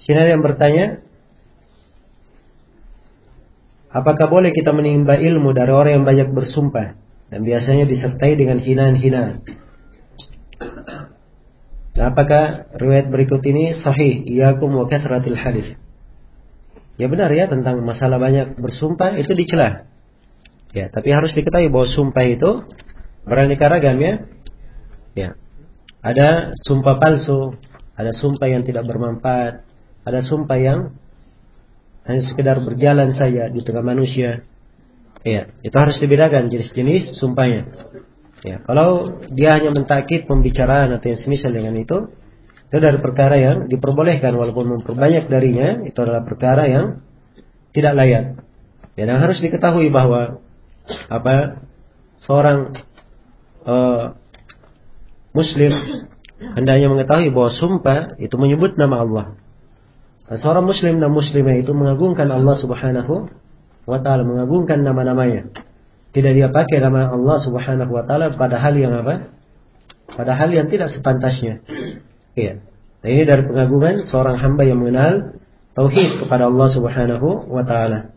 Sini ada yang bertanya, apakah boleh kita menimba ilmu dari orang yang banyak bersumpah dan biasanya disertai dengan hinaan-hinaan? Nah, apakah riwayat berikut ini sahih? Iyyakum wa kathratil hadits. Ya benar ya, tentang masalah banyak bersumpah itu dicela. Ya, tapi harus diketahui bahwa sumpah itu beraneka ragam ya. Ya. Ada sumpah palsu, ada sumpah yang tidak bermanfaat, ada sumpah yang hanya sekedar berjalan saja di tengah manusia. Ya, itu harus dibedakan jenis-jenis sumpahnya. Ya, kalau dia hanya mentakid pembicaraan atau yang semisal dengan itu dari perkara yang diperbolehkan walaupun memperbanyak darinya, itu adalah perkara yang tidak layak. Ya, dan harus diketahui bahwa seorang Muslim hendaknya mengetahui bahwa sumpah itu menyebut nama Allah. Dan seorang Muslim dan Muslimah itu mengagungkan Allah Subhanahu wa Ta'ala, mengagungkan nama-namanya. Tidak dia pakai nama Allah Subhanahu wa Ta'ala pada hal yang pada hal yang tidak sepantasnya. Iya. Nah, ini dari pengagungan seorang hamba yang mengenal tauhid kepada Allah Subhanahu wa Ta'ala.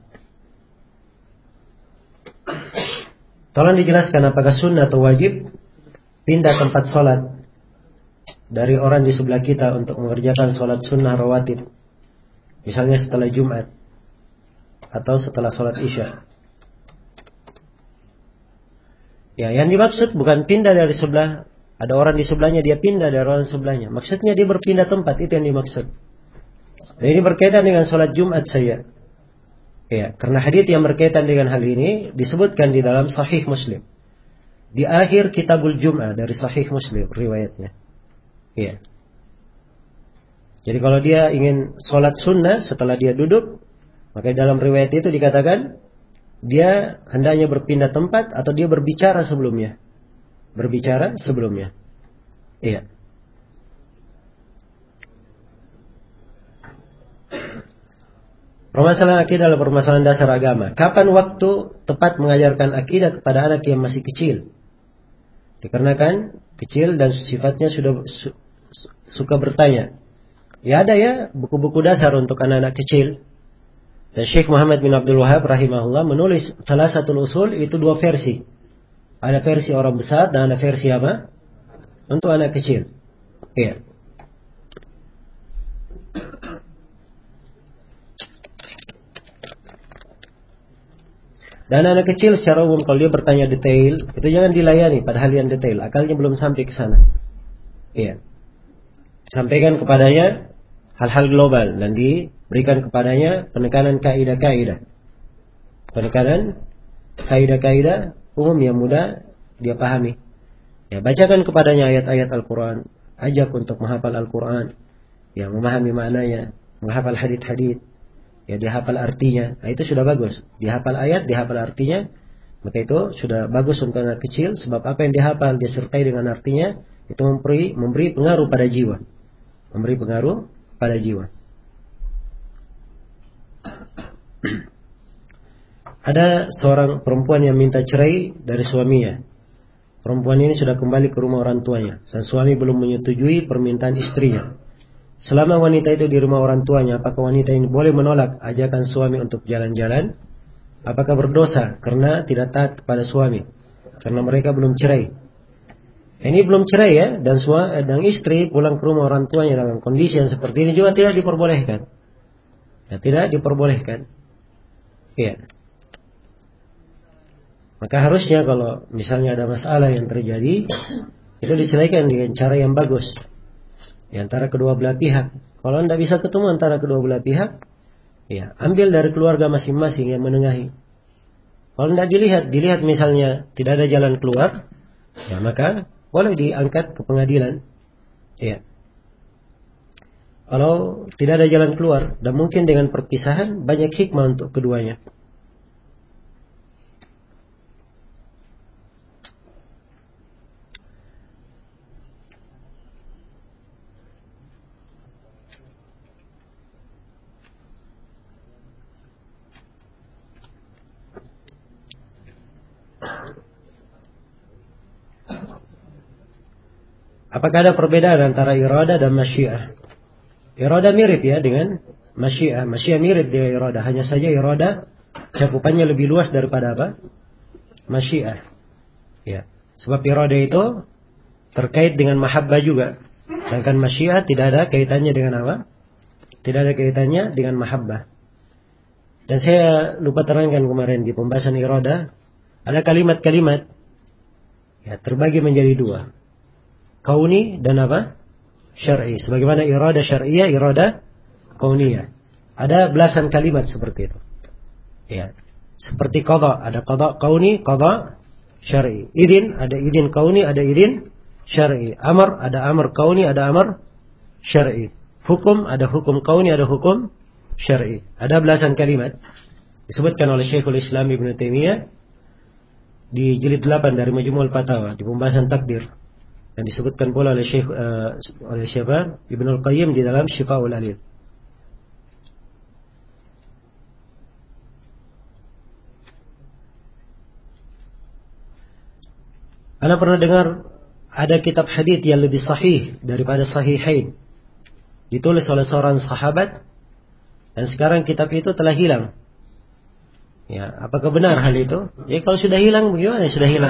Tolong dijelaskan apakah sunnah atau wajib pindah tempat sholat dari orang di sebelah kita untuk mengerjakan sholat sunnah rawatib, misalnya setelah Jumat atau setelah sholat Isya. Ya, yang dimaksud bukan pindah dari sebelah, ada orang di sebelahnya dia pindah dari orang sebelahnya. Maksudnya dia berpindah tempat, itu yang dimaksud. Dan ini berkaitan dengan sholat Jumat saja. Ya, karena hadits yang berkaitan dengan hal ini disebutkan di dalam Sahih Muslim. Di akhir Kitabul Jum'ah dari Sahih Muslim riwayatnya. Iya. Jadi kalau dia ingin sholat sunnah setelah dia duduk, maka dalam riwayat itu dikatakan dia hendaknya berpindah tempat atau dia berbicara sebelumnya. Berbicara sebelumnya. Iya. Permasalahan akidah adalah permasalahan dasar agama. Kapan waktu tepat mengajarkan akidah kepada anak yang masih kecil? Dikarenakan kecil dan sifatnya sudah suka bertanya. Ya ada ya buku-buku dasar untuk anak-anak kecil. Dan Syekh Muhammad bin Abdul Wahab rahimahullah menulis Thalathatul Usul itu 2 versi. Ada versi orang besar dan ada versi apa? Untuk anak kecil. Iya. Dan anak kecil secara umum kalau dia bertanya detail, itu jangan dilayani pada hal yang detail. Akalnya belum sampai ke sana. Iya. Sampaikan kepadanya hal-hal global dan diberikan kepadanya penekanan kaidah-kaidah. Penekanan kaidah-kaidah umum yang mudah dia pahami. Ya, bacakan kepadanya ayat-ayat Al-Quran. Ajak untuk menghafal Al-Quran. Ya, memahami maknanya. Menghafal hadits-hadits. Ya, dihafal artinya. Nah, itu sudah bagus. Dihafal ayat, dihafal artinya. Maka itu sudah bagus untuk anak kecil. Sebab apa yang dihafal, disertai dengan artinya. Itu memberi pengaruh pada jiwa. Memberi pengaruh pada jiwa. Ada seorang perempuan yang minta cerai dari suaminya. Perempuan ini sudah kembali ke rumah orang tuanya. Sang suami belum menyetujui permintaan istrinya. Selama wanita itu di rumah orang tuanya, apakah wanita ini boleh menolak ajakan suami untuk jalan-jalan? Apakah berdosa karena tidak taat kepada suami? Karena mereka belum cerai. Ini belum cerai ya, dan istri pulang ke rumah orang tuanya dalam kondisi yang seperti ini juga tidak diperbolehkan. Ya, tidak diperbolehkan. Iya. Maka harusnya kalau misalnya ada masalah yang terjadi, itu diselesaikan dengan cara yang bagus. Di antara kedua belah pihak. Kalau tidak bisa ketemu antara kedua belah pihak, ya ambil dari keluarga masing-masing yang menengahi. Kalau tidak dilihat misalnya tidak ada jalan keluar, ya maka boleh diangkat ke pengadilan. Ya. Kalau tidak ada jalan keluar dan mungkin dengan perpisahan, banyak hikmah untuk keduanya. Apakah ada perbedaan antara iradah dan masyiah? Iradah mirip ya dengan masyiah. Masyiah mirip dengan iradah. Hanya saja iradah cakupannya lebih luas daripada apa? Masyiah. Ya. Sebab iradah itu terkait dengan mahabbah juga. Sedangkan masyiah tidak ada kaitannya dengan apa? Tidak ada kaitannya dengan mahabbah. Dan saya lupa terangkan kemarin di pembahasan iradah, ada kalimat-kalimat ya, terbagi menjadi dua. Kauni dan apa? Syar'i. Sebagaimana iradah syar'iyah, iradah kauniyah. Ada belasan kalimat seperti itu. Ya. Seperti qada, ada qada kauni, qada syar'i. Idin, ada idin kauni, ada idin syar'i. Amr, ada amr kauni, ada amr syar'i. Hukum, ada hukum kauni, ada hukum syar'i. Ada belasan kalimat disebutkan oleh Syekhul Islam Ibnu Taimiyah di jilid 8 dari Majmu'ul Fatawa di pembahasan takdir, dan disebutkan pula oleh oleh siapa? Ibnul Qayyim di dalam Syifa'ul Alil. Anda pernah dengar ada kitab hadits yang lebih sahih daripada Sahihain, ditulis oleh seorang sahabat, dan sekarang kitab itu telah hilang. Ya, apakah benar hal itu? Ya, kalau sudah hilang, bagaimana sudah hilang?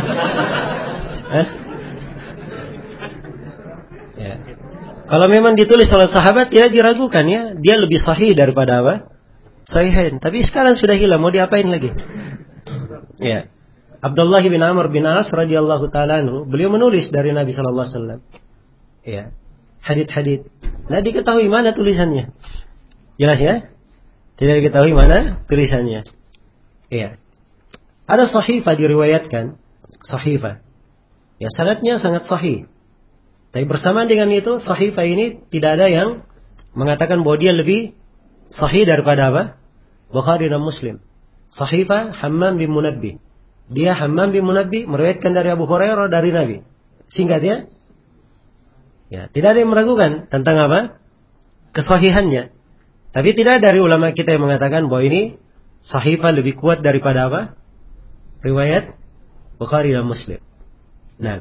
Ya. Kalau memang ditulis oleh sahabat, tidak diragukan ya, dia lebih sahih daripada apa? Sahihain. Tapi sekarang sudah hilang, mau diapain lagi? Ya. Abdullah bin Amr bin As radhiyallahu taala anhu, beliau menulis dari Nabi sallallahu alaihi wasallam. Ya. Hadits-hadits. Nah, diketahui mana tulisannya? Jelas ya? Tidak diketahui mana tulisannya. Iya. Ada sahifah diriwayatkan, sahifah. Ya, sanadnya sangat sahih. Tapi bersamaan dengan itu, sahifah ini tidak ada yang mengatakan bahwa dia lebih sahih daripada apa? Bukhari dan Muslim. Sahifah Hammam bin Munabbih. Dia Hammam bin Munabbih meriwayatkan dari Abu Hurairah dari Nabi. Singkat ya? Ya, tidak ada yang meragukan tentang apa? Kesahihannya. Tapi tidak dari ulama kita yang mengatakan bahwa ini sahifah lebih kuat daripada apa? Riwayat Bukhari dan Muslim. Nah.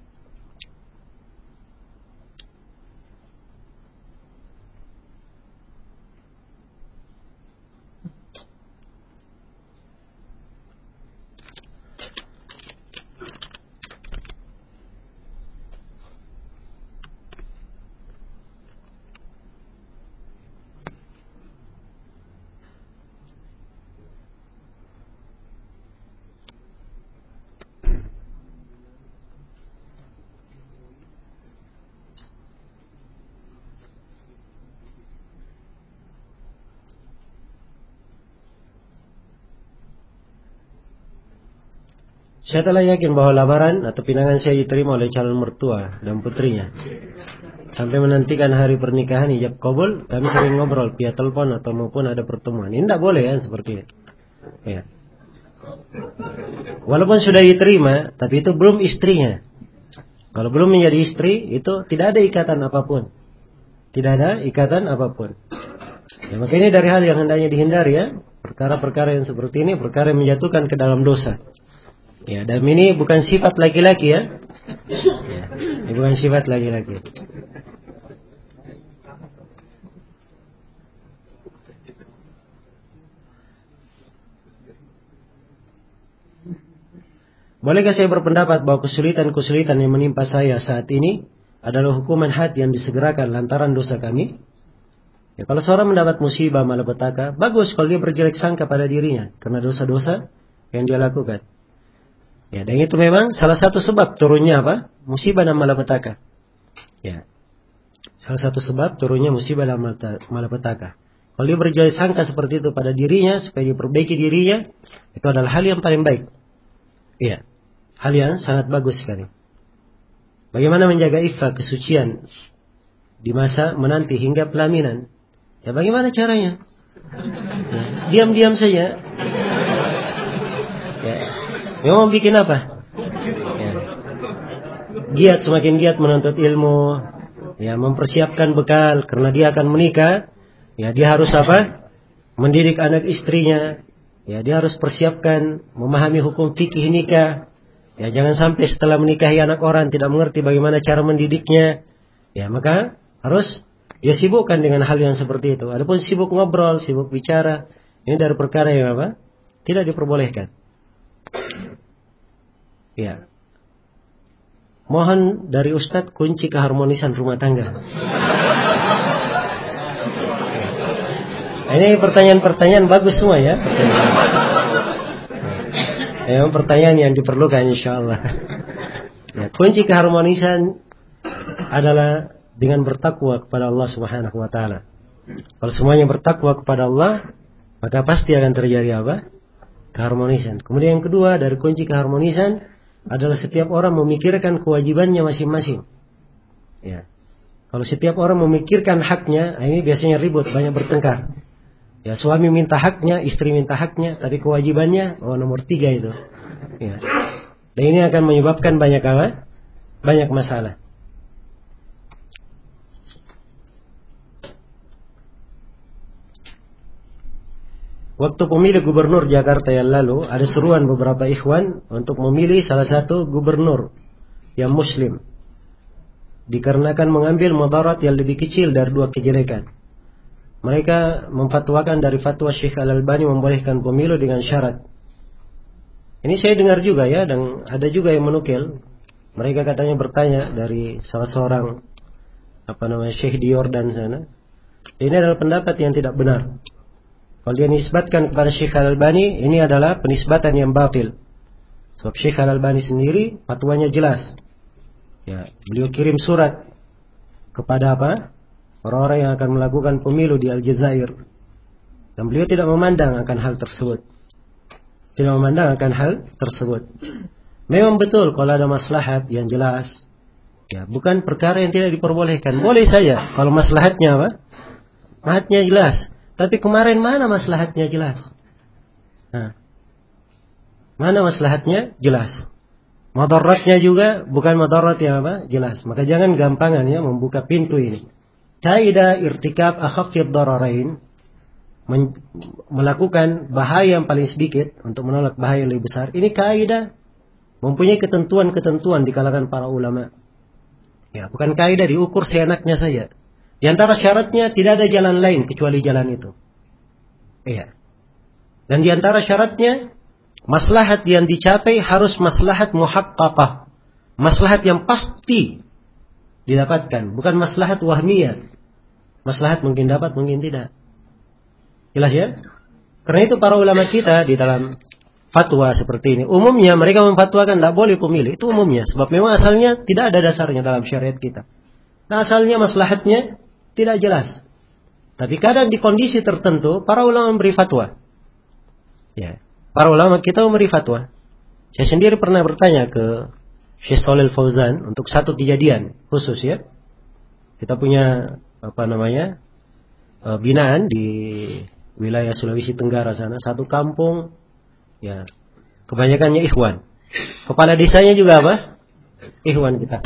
Saya telah yakin bahwa lamaran atau pinangan saya diterima oleh calon mertua dan putrinya. Sampai menantikan hari pernikahan ijab kabul, kami sering ngobrol via telepon atau maupun ada pertemuan. Ini tidak boleh ya seperti itu. Ya. Walaupun sudah diterima, tapi itu belum istrinya. Kalau belum menjadi istri, itu tidak ada ikatan apapun. Tidak ada ikatan apapun. Ya, makanya dari hal yang hendaknya dihindari ya, perkara-perkara yang seperti ini, perkara yang menjatuhkan ke dalam dosa. Ya, dan ini bukan sifat laki-laki ya. Ya, ini bukan sifat laki-laki. Bolehkah saya berpendapat bahwa kesulitan-kesulitan yang menimpa saya saat ini adalah hukuman had yang disegerakan lantaran dosa kami? Ya, kalau seorang mendapat musibah malapetaka, bagus kalau dia berjelek sangka pada dirinya karena dosa-dosa yang dia lakukan. Ya, dan itu memang salah satu sebab turunnya apa? Musibah dan malapetaka. Ya. Salah satu sebab turunnya musibah dan malapetaka. Kalau dia berjelek sangka seperti itu pada dirinya supaya dia perbaiki dirinya, itu adalah hal yang paling baik. Iya. Hal yang sangat bagus sekali. Bagaimana menjaga iffah kesucian di masa menanti hingga pelaminan? Ya, bagaimana caranya? Ya, diam-diam saja. Ya. Memang bikin apa? Ya. Giat, semakin giat menuntut ilmu, ya, mempersiapkan bekal karena dia akan menikah. Ya, dia harus apa? Mendidik anak istrinya. Ya, dia harus persiapkan memahami hukum fikih nikah. Ya, jangan sampai setelah menikahi anak orang tidak mengerti bagaimana cara mendidiknya. Ya, maka harus Ya sibukkan dengan hal yang seperti itu. Adapun sibuk ngobrol, sibuk bicara, ini dari perkara yang apa? Tidak diperbolehkan. Ya. Mohon dari Ustadz kunci keharmonisan rumah tangga. Ini pertanyaan-pertanyaan bagus semua ya. Pertanyaan yang diperlukan insyaallah. Ya, kunci keharmonisan adalah dengan bertakwa kepada Allah Subhanahu wa taala. Kalau semuanya bertakwa kepada Allah, maka pasti akan terjadi apa? Keharmonisan. Kemudian yang kedua dari kunci keharmonisan adalah setiap orang memikirkan kewajibannya masing-masing. Ya. Kalau setiap orang memikirkan haknya, ini biasanya ribut, banyak bertengkar. Ya, suami minta haknya, istri minta haknya, tapi kewajibannya nomor 3 itu. Ya. Dan ini akan menyebabkan banyak apa? Banyak masalah. Waktu pemilih gubernur Jakarta yang lalu, ada seruan beberapa ikhwan untuk memilih salah satu gubernur yang muslim, dikarenakan mengambil mudarat yang lebih kecil dari 2 kejelekan. Mereka memfatwakan dari fatwa Syekh Al-Albani membolehkan pemilu dengan syarat. Ini saya dengar juga ya, dan ada juga yang menukil. Mereka katanya bertanya dari salah seorang Syekh di Yordan sana. Ini adalah pendapat yang tidak benar. Kalau dia nisbatkan kepada Syekh Al-Albani, ini adalah penisbatan yang batil. Sebab Syekh Al-Albani sendiri fatwanya jelas. Ya, beliau kirim surat kepada orang-orang yang akan melakukan pemilu di Aljazair. Dan beliau tidak memandang akan hal tersebut. Tidak memandang akan hal tersebut. Memang betul kalau ada maslahat yang jelas. Ya, bukan perkara yang tidak diperbolehkan. Boleh saja kalau maslahatnya apa? Maslahatnya jelas. Tapi kemarin mana maslahatnya jelas? Nah, mana maslahatnya jelas? Madaratnya juga bukan madarat yang apa? Jelas. Maka jangan gampangan ya membuka pintu ini. Kaidah irtikab akhaffid dararain, melakukan bahaya yang paling sedikit untuk menolak bahaya yang lebih besar. Ini kaidah mempunyai ketentuan-ketentuan di kalangan para ulama. Ya, bukan kaidah diukur seenaknya saja. Di antara syaratnya tidak ada jalan lain kecuali jalan itu. Iya. Dan di antara syaratnya maslahat yang dicapai harus maslahat muhaqqaqah. Maslahat yang pasti didapatkan, bukan maslahat wahmiyah. Maslahat mungkin dapat, mungkin tidak. Jelas ya? Karena itu para ulama kita di dalam fatwa seperti ini, umumnya mereka memfatwakan tidak boleh pemilih. Itu umumnya, sebab memang asalnya tidak ada dasarnya dalam syariat kita. Nah, asalnya maslahatnya tidak jelas. Tapi kadang di kondisi tertentu para ulama memberi fatwa. Ya, para ulama kita memberi fatwa. Saya sendiri pernah bertanya ke Syekh Shalih Fauzan untuk satu kejadian khusus ya. Kita punya binaan di wilayah Sulawesi Tenggara sana, satu kampung ya, kebanyakannya ikhwan. Kepala desanya juga apa? Ikhwan kita.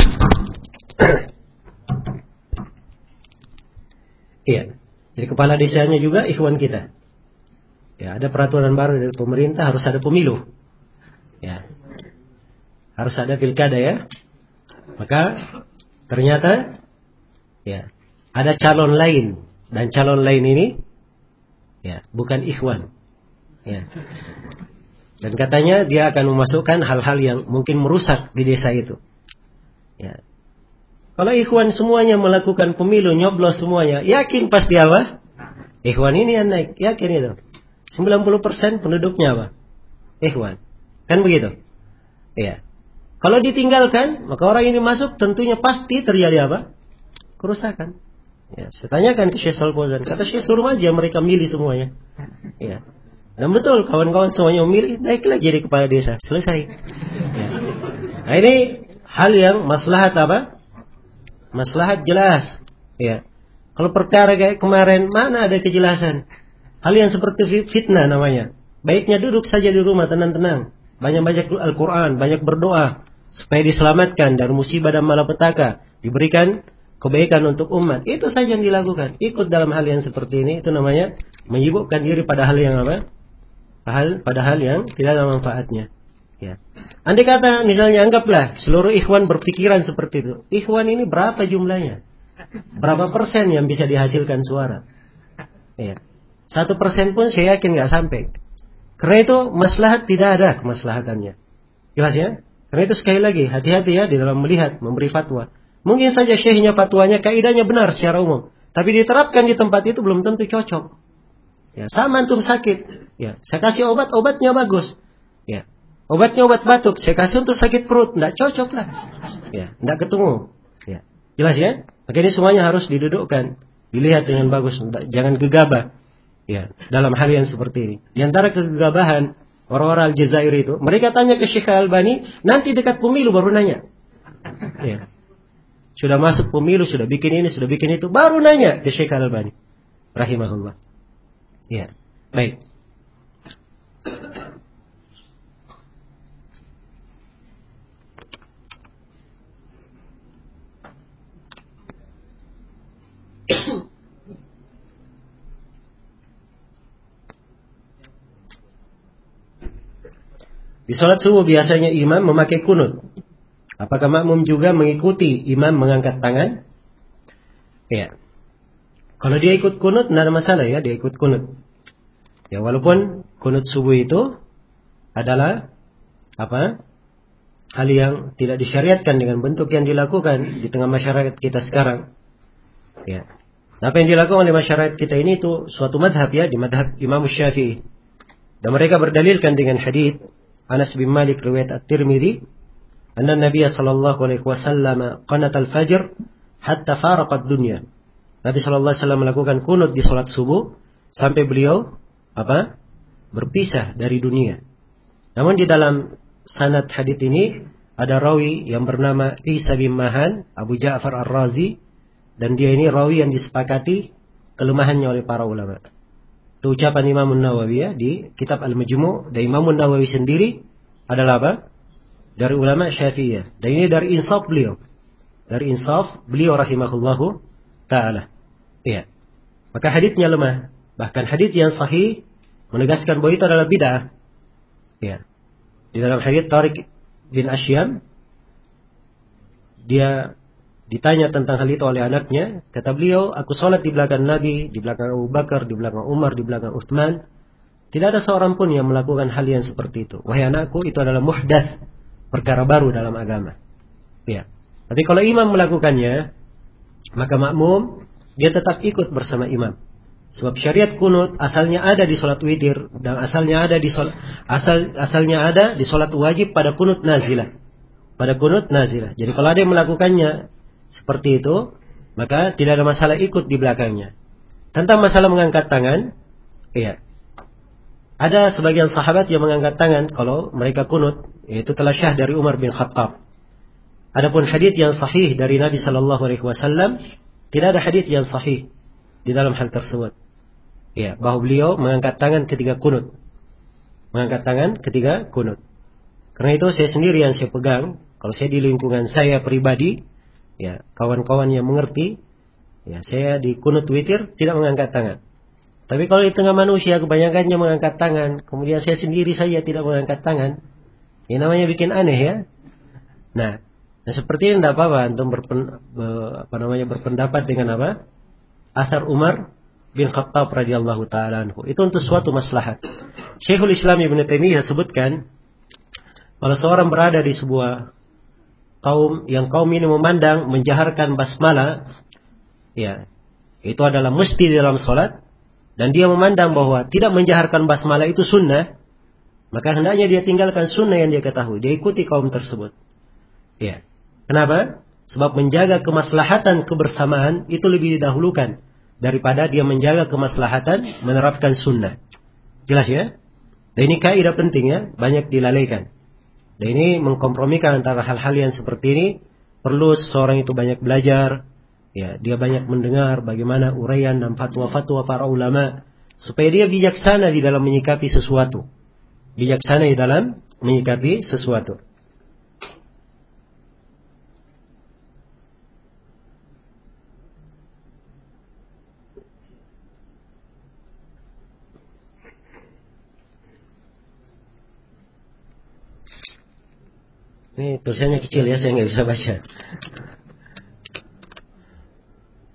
Iya. Jadi kepala desanya juga ikhwan kita. Ya, ada peraturan baru dari pemerintah harus ada pemilu. Ya. Harus ada pilkada ya. Maka ternyata ya, ada calon lain dan calon lain ini ya, bukan ikhwan. Ya. Dan katanya dia akan memasukkan hal-hal yang mungkin merusak di desa itu. Ya. Kalau ikhwan semuanya melakukan pemilu, nyoblos semuanya, yakin pasti apa? Ikhwan ini yang naik, yakin itu. 90% penduduknya apa? Ikhwan. Kan begitu? Iya. Kalau ditinggalkan, maka orang ini masuk tentunya pasti terjadi apa? Kerusakan. Ya, saya tanyakan ke Syekh Shalih Fauzan, kata Syekh suruh aja mereka milih semuanya. Iya. Dan betul kawan-kawan semuanya memilih, naiklah jadi kepala desa, selesai. Ya. Nah, ini hal yang maslahat apa? Maslahat jelas. Ya. Kalau perkara kayak kemarin, mana ada kejelasan? Hal yang seperti fitnah namanya. Baiknya duduk saja di rumah tenang-tenang. Banyak-banyak Al-Quran, banyak berdoa. Supaya diselamatkan dari musibah dan malapetaka. Diberikan kebaikan untuk umat. Itu saja yang dilakukan. Ikut dalam hal yang seperti ini, itu namanya menyibukkan diri pada hal yang apa? Pada hal yang tidak ada manfaatnya. Ya. Andai kata misalnya anggaplah seluruh ikhwan berpikiran seperti itu. Ikhwan ini berapa jumlahnya? Berapa persen yang bisa dihasilkan suara? Ya. 1% pun saya yakin nggak sampai. Karena itu maslahat tidak ada kemaslahatannya. Jelas ya? Karena itu sekali lagi hati-hati ya di dalam melihat memberi fatwa. Mungkin saja syekhnya fatwanya kaidahnya benar secara umum, tapi diterapkan di tempat itu belum tentu cocok. Ya, sama antum sakit. Ya, saya kasih obat, obatnya bagus. Ya. Obatnya obat batuk, saya kasih untuk sakit perut, enggak cocok lah. Ya, enggak ketemu. Ya. Jelas ya? Maka ini semuanya harus didudukkan, dilihat dengan bagus, jangan gegabah. Ya, dalam hal yang seperti ini. Di antara kegegabahan orang-orang Aljazair itu, mereka tanya ke Syekh Al-Albani, nanti dekat pemilu baru nanya. Ya. Sudah masuk pemilu, sudah bikin ini, sudah bikin itu, baru nanya ke Syekh Al-Albani rahimahullah. Ya, baik. Di salat subuh biasanya imam memakai kunut. Apakah makmum juga mengikuti imam mengangkat tangan? Ya. Kalau dia ikut kunut, tidak ada masalah ya, dia ikut kunut. Ya, walaupun kunut subuh itu adalah apa? Hal yang tidak disyariatkan dengan bentuk yang dilakukan di tengah masyarakat kita sekarang. Ya. Apa yang dilakukan oleh masyarakat kita ini itu suatu madhab ya, di madhab Imam Syafi'i. Dan mereka berdalilkan dengan hadits Anas bin Malik riwayat At-Tirmidzi, anna Nabi sallallahu alaihi wasallam qanat al-fajr hatta faraqat dunya. Nabi sallallahu alaihi wasallam melakukan kunut di salat subuh sampai beliau apa? Berpisah dari dunia. Namun di dalam sanad hadits ini ada rawi yang bernama Isa bin Mahan, Abu Ja'far Ar-Razi, dan dia ini rawi yang disepakati kelemahannya oleh para ulama. Itu ucapan Imam Nawawi ya, di kitab Al-Majmu'. Dan Imam Nawawi sendiri adalah apa? Dari ulama Syafi'iyah. Dan ini dari insaf beliau. Dari insaf beliau rahimahullahu ta'ala. Iya. Maka haditsnya lemah. Bahkan hadits yang sahih menegaskan bahwa itu adalah bid'ah. Iya. Di dalam hadits Tariq bin Asyam, dia ditanya tentang hal itu oleh anaknya, kata beliau, aku sholat di belakang Nabi, di belakang Abu Bakar, di belakang Umar, di belakang Uthman. Tidak ada seorang pun yang melakukan hal yang seperti itu. Wahai anakku, itu adalah muhdats, perkara baru dalam agama. Ya. Tapi kalau imam melakukannya, maka makmum dia tetap ikut bersama imam. Sebab syariat kunut asalnya ada di sholat witir dan asalnya ada di sholat wajib pada kunut nazilah. Pada kunut nazilah. Jadi kalau ada yang melakukannya seperti itu, maka tidak ada masalah ikut di belakangnya. Tentang masalah mengangkat tangan, iya. Ada sebagian sahabat yang mengangkat tangan kalau mereka kunut, yaitu telah syah dari Umar bin Khattab. Adapun hadits yang sahih dari Nabi sallallahu alaihi wasallam, tidak ada hadits yang sahih di dalam hal tersebut. Ya, bahwa beliau mengangkat tangan ketika kunut. Mengangkat tangan ketika kunut. Karena itu saya sendiri yang saya pegang, kalau saya di lingkungan saya pribadi, ya, kawan-kawan yang mengerti, ya, saya di kunut witir tidak mengangkat tangan. Tapi kalau di tengah manusia kebanyakannya mengangkat tangan, kemudian saya sendiri saja tidak mengangkat tangan, ini namanya bikin aneh ya. Nah seperti ini tidak apa-apa untuk berpendapat dengan apa? Athar Umar bin Khattab radhiyallahu taala anhu. Itu untuk suatu maslahat. Syekhul Islam Ibnu Taimiyah sebutkan, kalau seorang berada di sebuah kaum yang kaum ini memandang menjaharkan basmalah, ya, itu adalah mesti di dalam sholat, dan dia memandang bahwa tidak menjaharkan basmalah itu sunnah, maka hendaknya dia tinggalkan sunnah yang dia ketahui, dia ikuti kaum tersebut. Ya, kenapa? Sebab menjaga kemaslahatan kebersamaan itu lebih didahulukan daripada dia menjaga kemaslahatan menerapkan sunnah. Jelas ya? Dan ini kaidah penting ya, banyak dilalaikan. Dan ini mengkompromikan antara hal-hal yang seperti ini. Perlu seorang itu banyak belajar, ya, dia banyak mendengar bagaimana uraian dan fatwa-fatwa para ulama, supaya dia bijaksana di dalam menyikapi sesuatu. Bijaksana di dalam menyikapi sesuatu. Ini tulisannya kecil ya, saya nggak bisa baca.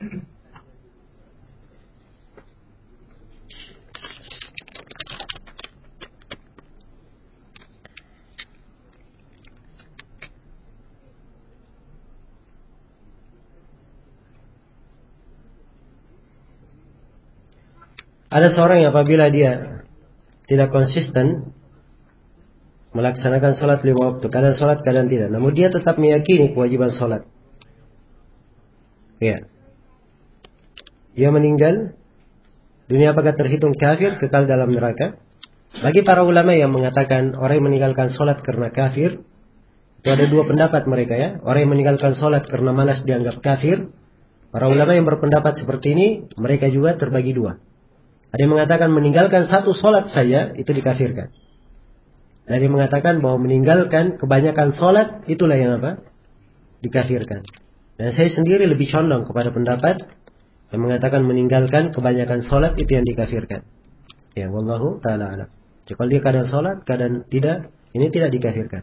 Ada seorang yang apabila dia tidak konsisten melaksanakan sholat 5 waktu, kadang sholat, kadang tidak, namun dia tetap meyakini kewajiban sholat. Ya. Dia meninggal dunia, apakah terhitung kafir, kekal dalam neraka? Bagi para ulama yang mengatakan orang yang meninggalkan sholat karena kafir, itu ada dua pendapat mereka ya. Orang yang meninggalkan sholat karena malas dianggap kafir. Para ulama yang berpendapat seperti ini, mereka juga terbagi dua. Ada yang mengatakan meninggalkan satu sholat saja itu dikafirkan. Ada yang mengatakan bahwa meninggalkan kebanyakan sholat itulah yang apa? Dikafirkan. Dan saya sendiri lebih condong kepada pendapat yang mengatakan meninggalkan kebanyakan sholat itu yang dikafirkan. Ya, wallahu ta'ala alam. Jadi kalau dia kadang sholat, kadang tidak, ini tidak dikafirkan.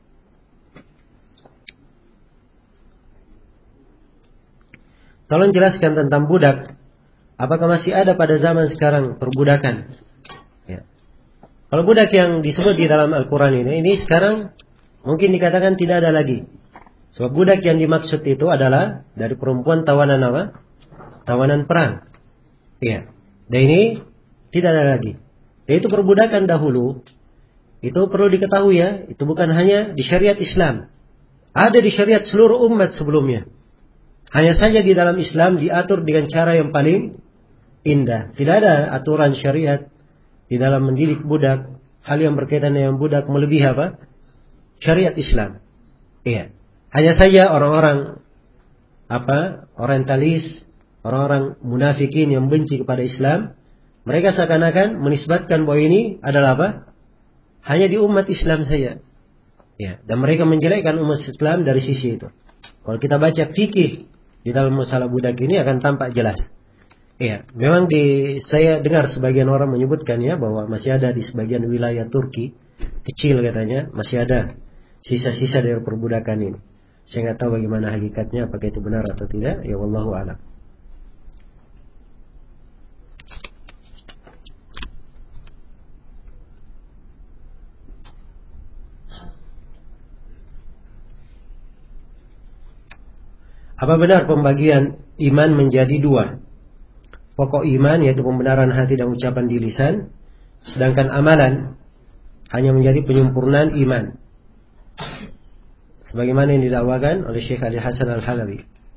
Tolong jelaskan tentang budak. Apakah masih ada pada zaman sekarang perbudakan? Ya. Kalau budak yang disebut di dalam Al-Quran ini sekarang mungkin dikatakan tidak ada lagi. Sebab budak yang dimaksud itu adalah dari perempuan tawanan apa? Tawanan perang. Iya. Dan ini tidak ada lagi. Yaitu perbudakan dahulu. Itu perlu diketahui ya. Itu bukan hanya di syariat Islam. Ada di syariat seluruh umat sebelumnya. Hanya saja di dalam Islam diatur dengan cara yang paling indah. Tidak ada aturan syariat di dalam mendidik budak. Hal yang berkaitan dengan budak melebihi apa? Syariat Islam. Iya. Hanya saja orang-orang orientalis, orang-orang munafikin yang benci kepada Islam, mereka seakan-akan menisbatkan bahwa ini adalah apa? Hanya di umat Islam saja. Ya, dan mereka menjelekkan umat Islam dari sisi itu. Kalau kita baca fikih di dalam masalah budak ini akan tampak jelas. Iya, memang saya dengar sebagian orang menyebutkan ya bahwa masih ada di sebagian wilayah Turki kecil katanya masih ada sisa-sisa dari perbudakan ini. Saya nggak tahu bagaimana hakikatnya, apakah itu benar atau tidak. Ya wallahu a'lam. Apa benar pembagian iman menjadi dua? Pokok iman yaitu pembenaran hati dan ucapan di lisan, sedangkan amalan hanya menjadi penyempurnaan iman. Sebagaimana yang didakwakan oleh Syekh Ali Hasan Al-Halabi.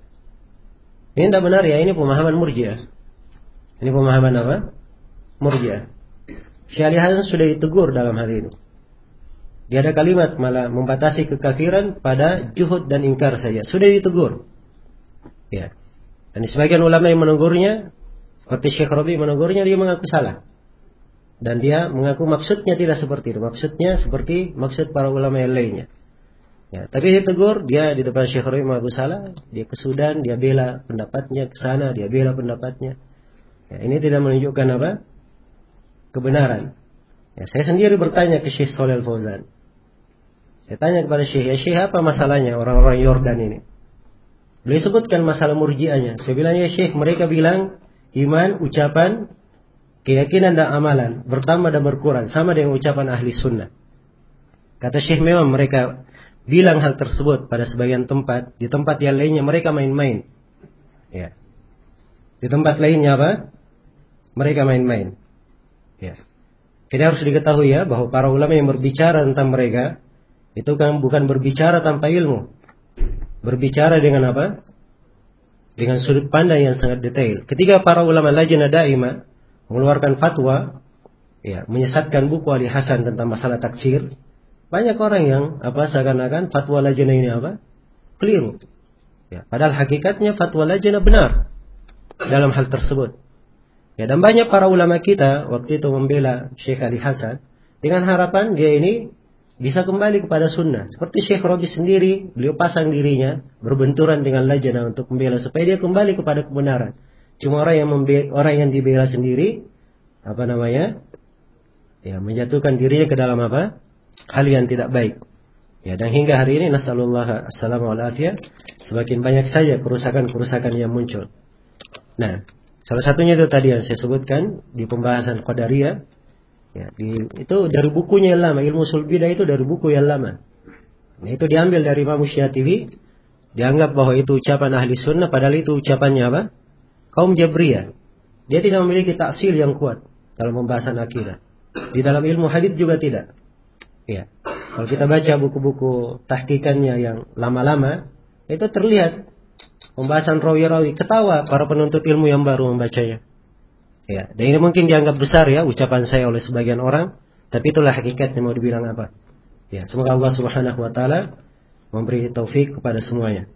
Ini tidak benar ya, ini pemahaman Murji'ah. Ini pemahaman apa? Murji'ah. Syekh Ali Hasan sudah ditegur dalam hal ini. Dia ada kalimat malah membatasi kekafiran pada juhud dan ingkar saja. Sudah ditegur. Ya. Dan sebagian ulama yang menegurnya, seperti Syekh Rabi menegurnya, dia mengaku salah. Dan dia mengaku maksudnya tidak seperti itu. Maksudnya seperti maksud para ulama yang lainnya. Ya, tapi ditegur, dia di depan Syekh Rabi mengaku salah. Dia ke Sudan, dia bela pendapatnya, ke sana dia bela pendapatnya. Ya, ini tidak menunjukkan apa? Kebenaran. Ya, saya sendiri bertanya ke Syekh Shalih Al-Fauzan. Saya tanya kepada Syekh, ya Syekh apa masalahnya orang-orang Yordan ini? Beliau sebutkan masalah murjiahnya. Saya bilang, ya Syekh, mereka bilang iman, ucapan, keyakinan dan amalan bertambah dan berkurang sama dengan ucapan ahli sunnah. Kata Syekh, memang mereka bilang hal tersebut pada sebagian tempat. Di tempat yang lainnya mereka main-main. Ya. Di tempat lainnya apa? Mereka main-main. Ya. Jadi harus diketahui ya bahwa para ulama yang berbicara tentang mereka itu kan bukan berbicara tanpa ilmu. Berbicara dengan apa? Dengan sudut pandang yang sangat detail. Ketika para ulama Lajnah Daimah mengeluarkan fatwa, ya, menyesatkan buku Ali Hasan tentang masalah takfir, banyak orang yang seakan-akan fatwa Lajnah ini keliru. Ya, padahal hakikatnya fatwa Lajnah benar dalam hal tersebut. Ya, dan banyak para ulama kita waktu itu membela Syekh Ali Hasan dengan harapan dia ini bisa kembali kepada sunnah. Seperti Syekh Rabi sendiri, beliau pasang dirinya berbenturan dengan Lajnah untuk membela supaya dia kembali kepada kebenaran. Cuma orang yang dibela sendiri ya, menjatuhkan dirinya ke dalam hal yang tidak baik. Ya, dan hingga hari ini nasallallahu alaihi wasallam semakin banyak saja kerusakan-kerusakan yang muncul. Nah, salah satunya itu tadi yang saya sebutkan di pembahasan Qadariyah. Ya, itu dari bukunya yang lama, Ilmu Ushul Bidah itu dari buku yang lama. Nah, itu diambil dari Imam Syatibi, dianggap bahwa itu ucapan ahli sunnah, padahal itu ucapannya apa? Kaum Jabriyah. Dia tidak memiliki taksil yang kuat dalam pembahasan akidah. Di dalam ilmu hadits juga tidak. Ya. Kalau kita baca buku-buku tahqiqannya yang lama-lama, itu terlihat pembahasan rawi-rawi, ketawa para penuntut ilmu yang baru membacanya. Ya, dan ini mungkin dianggap besar ya ucapan saya oleh sebagian orang, tapi itulah hakikatnya, mau dibilang apa. Ya, semoga Allah Subhanahu wa taala memberi taufik kepada semuanya.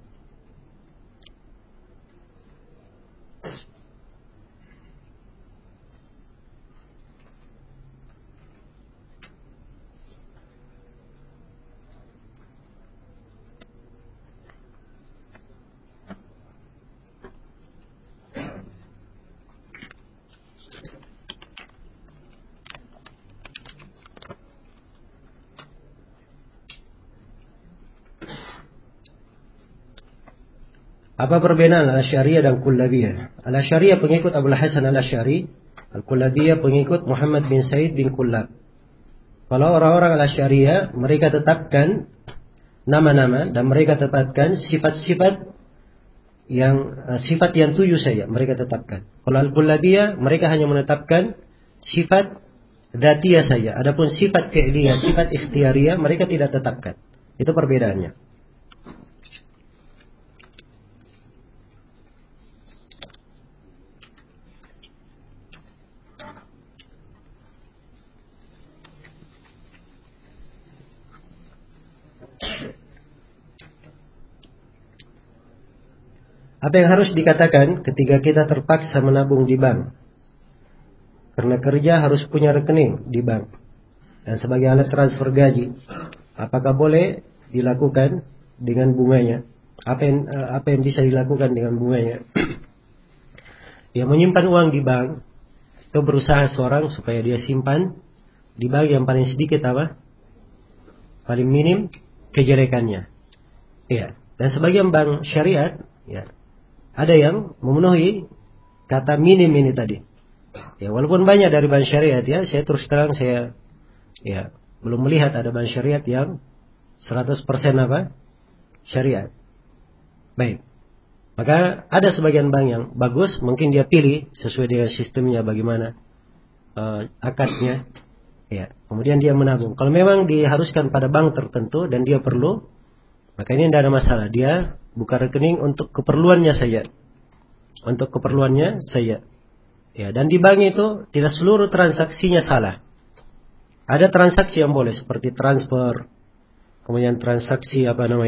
Apa perbedaan Al-Asy'ariyah dan Kullabiyah? Al-Asy'ariyah pengikut Abul Hasan Al-Asy'ari, Al-Kullabiyah pengikut Muhammad bin Said bin Kullab. Kalau orang-orang Al-Asy'ariyah, mereka tetapkan nama-nama dan mereka tetapkan sifat-sifat sifat yang 7 saja mereka tetapkan. Kalau Al-Kullabiyah, mereka hanya menetapkan sifat dzatiyah saja. Adapun sifat fi'liyah, sifat ikhtiyariyah mereka tidak tetapkan. Itu perbedaannya. Apa yang harus dikatakan ketika kita terpaksa menabung di bank? Karena kerja harus punya rekening di bank. Dan sebagai alat transfer gaji, apakah boleh dilakukan dengan bunganya? Apa yang bisa dilakukan dengan bunganya? Ya, menyimpan uang di bank, itu berusaha seorang supaya dia simpan di bank yang paling sedikit apa? Paling minim kejelekannya. Ya, dan sebagian bank syariat, ya, ada yang memenuhi kata minim ini tadi. Ya, walaupun banyak dari bank syariat ya, saya terus terang saya ya belum melihat ada bank syariat yang 100% apa? Syariat. Baik. Maka ada sebagian bank yang bagus, mungkin dia pilih sesuai dengan sistemnya bagaimana akadnya. Ya, kemudian dia menabung. Kalau memang diharuskan pada bank tertentu dan dia perlu, maka ini tidak ada masalah. Dia buka rekening untuk keperluannya saja. Untuk keperluannya saja. Ya, dan di bank itu tidak seluruh transaksinya salah. Ada transaksi yang boleh seperti transfer, kemudian transaksi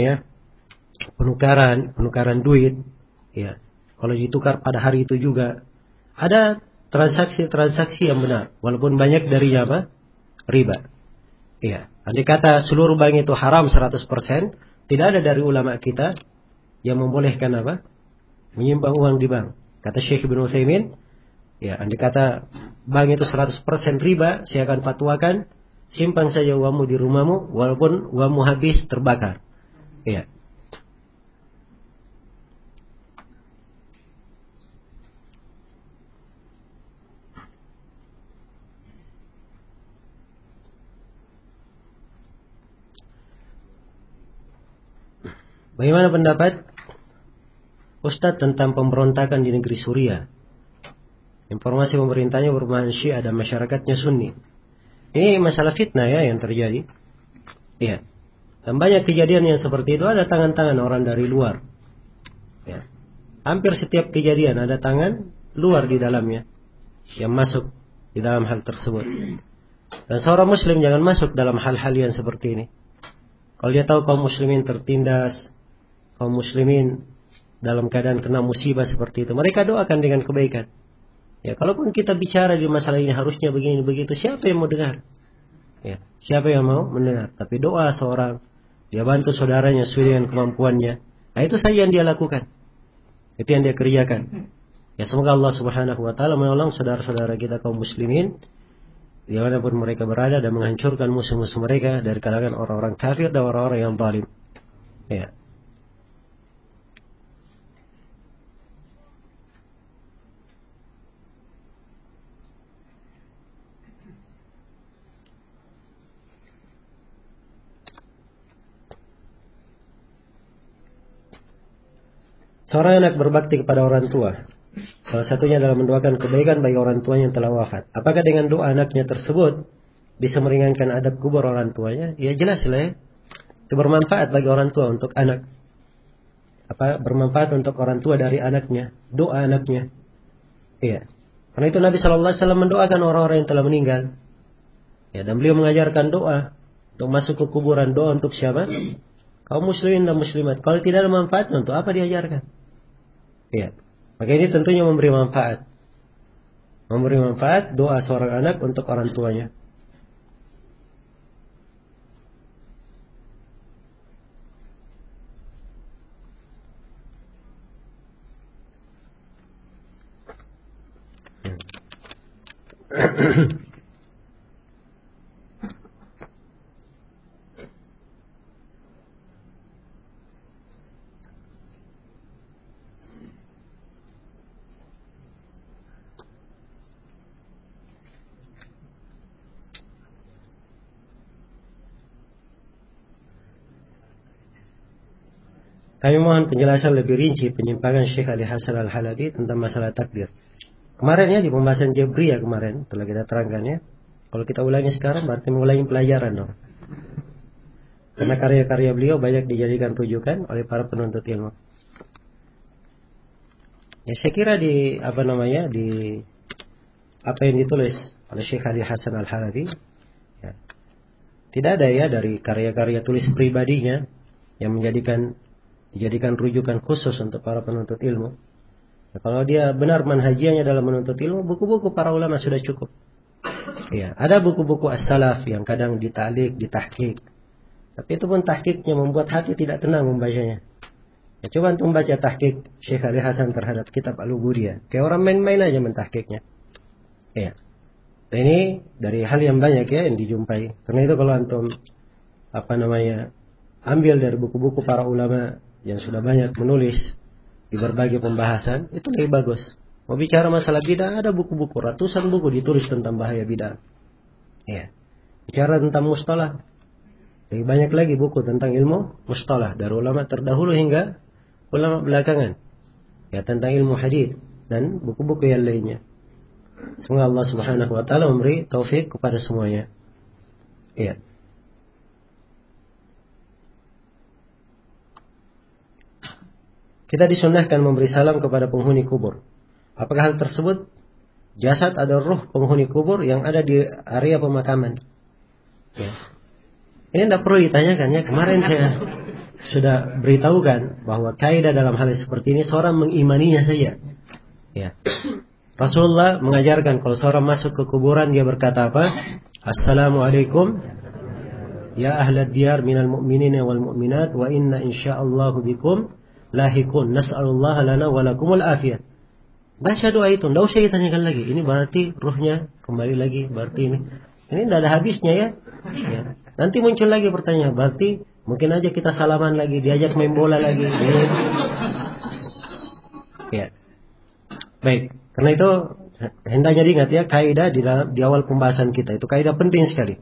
penukaran duit. Ya, kalau ditukar pada hari itu juga ada transaksi-transaksi yang benar, walaupun banyak darinya apa? Riba. Ya, andai kata seluruh bank itu haram 100%, tidak ada dari ulama kita yang membolehkan apa? Menyimpan uang di bank. Kata Syekh Ibnu Utsaimin, ya, andai kata bank itu 100% riba, saya akan fatwakan simpan saja uangmu di rumahmu walaupun uangmu habis terbakar. Ya. Bagaimana pendapat Ustadz tentang pemberontakan di negeri Suriah? Informasi pemerintahnya bermain Syiah dan masyarakatnya Sunni. Ini masalah fitnah ya yang terjadi. Iya. Dan banyak kejadian yang seperti itu, ada tangan-tangan orang dari luar. Ya. Hampir setiap kejadian ada tangan luar di dalamnya yang masuk di dalam hal tersebut. Dan seorang muslim jangan masuk dalam hal-hal yang seperti ini. Kalau dia tahu kaum muslimin tertindas, kaum muslimin dalam keadaan kena musibah seperti itu, mereka doakan dengan kebaikan. Ya, kalaupun kita bicara di masalah ini harusnya begini begitu, siapa yang mau dengar? Ya, siapa yang mau mendengar? Tapi doa seorang, dia bantu saudaranya sesuai dengan kemampuannya. Nah, itu saja yang dia lakukan. Itu yang dia kerjakan. Ya, semoga Allah Subhanahu wa taala menolong saudara-saudara kita kaum muslimin dimanapun mereka berada dan menghancurkan musuh-musuh mereka dari kalangan orang-orang kafir dan orang-orang yang zalim. Ya. Seorang anak berbakti kepada orang tua. Salah satunya adalah mendoakan kebaikan bagi orang tuanya yang telah wafat. Apakah dengan doa anaknya tersebut bisa meringankan adab kubur orang tuanya? Ya jelas lah ya. Itu bermanfaat bagi orang tua untuk anak. Bermanfaat untuk orang tua dari anaknya. Doa anaknya. Iya. Karena itu Nabi SAW mendoakan orang-orang yang telah meninggal. Ya, dan beliau mengajarkan doa untuk masuk ke kuburan. Doa untuk siapa? Kaum muslimin dan muslimat. Kalau tidak ada manfaat, untuk apa diajarkan? Iya. Maka ini tentunya memberi manfaat. Memberi manfaat doa seorang anak untuk orang tuanya. Kami mohon penjelasan lebih rinci penyimpangan Syekh Ali Hasan Al-Halabi tentang masalah takdir. Kemarin ya di pembahasan Jabriyah kemarin telah kita terangkan ya. Kalau kita ulangi sekarang berarti mengulangi pelajaran dong. Karena karya-karya beliau banyak dijadikan rujukan oleh para penuntut ilmu. Ya saya kira di apa yang ditulis oleh Syekh Ali Hasan Al-Halabi ya, tidak ada ya dari karya-karya tulis pribadinya yang dijadikan rujukan khusus untuk para penuntut ilmu. Nah, kalau dia benar manhajiannya dalam menuntut ilmu, buku-buku para ulama sudah cukup. Ya, ada buku-buku as-salaf yang kadang dita'liq, ditahqiq. Tapi itu pun tahqiqnya membuat hati tidak tenang membacanya. Ya, coba untuk membaca tahqiq Syekh Ali Hasan terhadap kitab Al-Ubudiyah. Kayak orang main-main aja mentahqiqnya. Ya. Nah, ini dari hal yang banyak ya yang dijumpai. Karena itu kalau antum ambil dari buku-buku para ulama yang sudah banyak menulis di berbagai pembahasan, itu lebih bagus. Mau bicara masalah bid'ah, ada buku-buku, ratusan buku ditulis tentang bahaya bid'ah. Ya. Bicara tentang mustalah, lebih banyak lagi buku tentang ilmu mustalah dari ulama terdahulu hingga ulama belakangan. Ya, tentang ilmu hadits dan buku-buku yang lainnya. Semoga Allah Subhanahu wa taala memberi taufik kepada semuanya. Iya. Kita disunnahkan memberi salam kepada penghuni kubur. Apakah hal tersebut jasad atau ruh penghuni kubur yang ada di area pemakaman? Ya. Ini tidak perlu ditanyakan ya. Kemarin saya sudah beritahukan bahwa kaidah dalam hal seperti ini seorang mengimaninya saja. Ya. Rasulullah mengajarkan kalau seorang masuk ke kuburan dia berkata apa? Assalamualaikum ya ahlad diyar minal mu'minina wal mu'minat wa inna insyaallahu bikum lahikun nas'alullah lana walakumul afiyah. Baca doa itu, tidak usah ditanyakan lagi. Ini berarti ruhnya kembali lagi, berarti ini tidak ada habisnya ya. Ya. Nanti muncul lagi pertanyaan, berarti mungkin aja kita salaman lagi, diajak main bola lagi. Ya. Baik, karena itu hendaknya diingat ya kaidah di awal pembahasan kita itu kaidah penting sekali.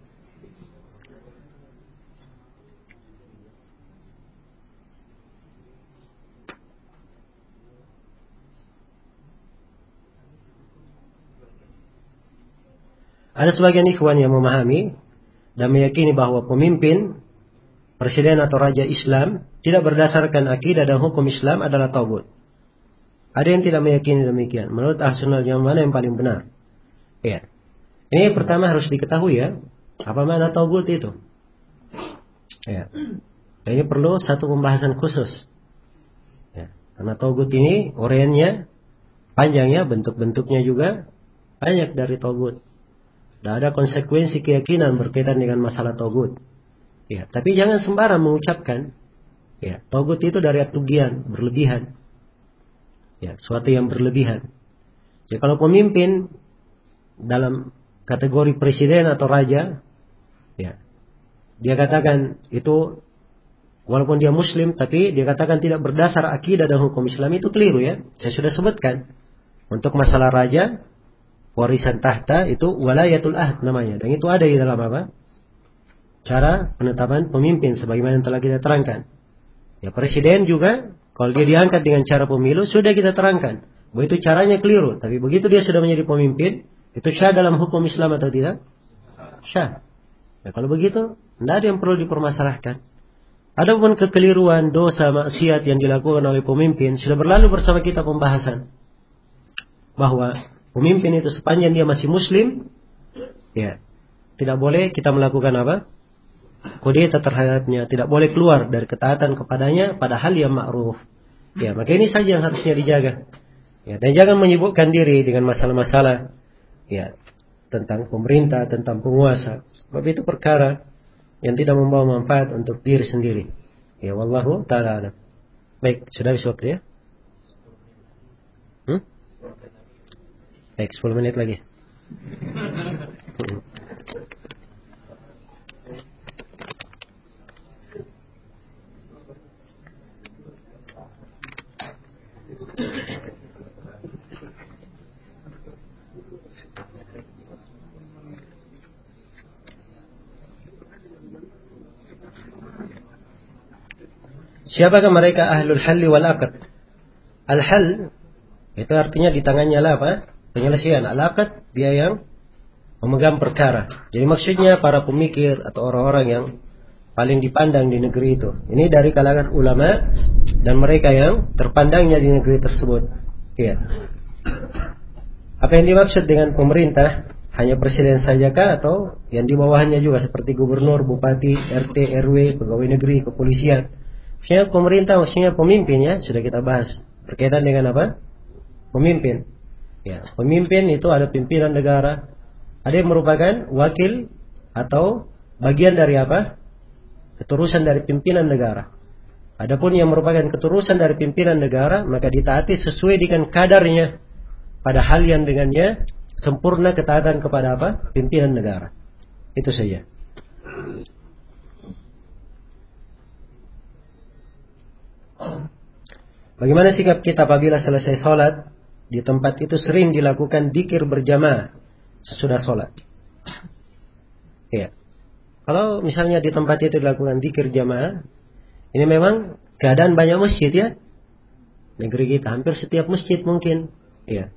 Ada sebagian ikhwan yang memahami dan meyakini bahwa pemimpin, presiden atau raja Islam tidak berdasarkan akidah dan hukum Islam adalah tagut. Ada yang tidak meyakini demikian. Menurut Ahlussunnah yang mana yang paling benar? Ya. Ini pertama harus diketahui ya. Apa makna tagut itu? Ya. Ini perlu satu pembahasan khusus. Ya. Karena tagut ini orangnya panjang ya, bentuk-bentuknya juga banyak dari tagut. Dan ada konsekuensi keyakinan berkaitan dengan masalah togut. Ya, tapi jangan sembarang mengucapkan. Ya, togut itu dari atugian, berlebihan. Ya, suatu yang berlebihan. Ya, kalau pemimpin dalam kategori presiden atau raja, ya, dia katakan itu walaupun dia Muslim, tapi dia katakan tidak berdasar akidah dan hukum Islam, itu keliru ya. Saya sudah sebutkan untuk masalah raja. Warisan tahta itu walayatul ahd namanya. Dan itu ada di dalam apa? Cara penetapan pemimpin sebagaimana yang telah kita terangkan. Ya, presiden juga Kalau dia diangkat dengan cara pemilu, sudah kita terangkan bahwa itu caranya keliru. Tapi begitu dia sudah menjadi pemimpin, itu syah dalam hukum Islam atau tidak? Syah. Nah, kalau begitu, tidak ada yang perlu dipermasalahkan. Adapun kekeliruan, dosa, maksiat yang dilakukan oleh pemimpin, sudah berlalu bersama kita pembahasan. Bahwa pemimpin itu sepanjang dia masih muslim, ya, tidak boleh kita melakukan apa? Kudeta terhadapnya, tidak boleh keluar dari ketaatan kepadanya pada hal yang ma'ruf. Ya, maka ini saja yang harusnya dijaga. Ya, dan jangan menyibukkan diri dengan masalah-masalah ya tentang pemerintah, tentang penguasa. Sebab itu perkara yang tidak membawa manfaat untuk diri sendiri. Ya, wallahu ta'ala alam. Baik, sudah habis waktu ya? Baik, 10 menit lagi. Siapakah mereka ahlul halli wal aqd? Al-hal itu artinya di tangannya lah apa? Penyelesaian. Al-aqd dia yang memegang perkara. Jadi maksudnya para pemikir atau orang-orang yang paling dipandang di negeri itu. Ini dari kalangan ulama dan mereka yang terpandangnya di negeri tersebut. Iya. Apa yang dimaksud dengan pemerintah? Hanya presiden sajakah atau yang di bawahnya juga seperti gubernur, bupati, RT, RW, pegawai negeri, kepolisian? Maksudnya pemerintah, maksudnya pemimpin ya, sudah kita bahas. Berkaitan dengan apa? Pemimpin. Ya, pemimpin itu ada pimpinan negara. Ada yang merupakan wakil atau bagian dari apa? Keturusan dari pimpinan negara. Adapun yang merupakan keturusan dari pimpinan negara, maka ditaati sesuai dengan kadarnya. Pada hal yang dengannya sempurna ketaatan kepada apa? Pimpinan negara. Itu saja. Bagaimana sikap kita apabila selesai sholat di tempat itu sering dilakukan dzikir berjamaah sesudah sholat? Ya. Kalau misalnya di tempat itu dilakukan dzikir jamaah, ini memang keadaan banyak masjid ya. Negeri kita hampir setiap masjid mungkin. Ya.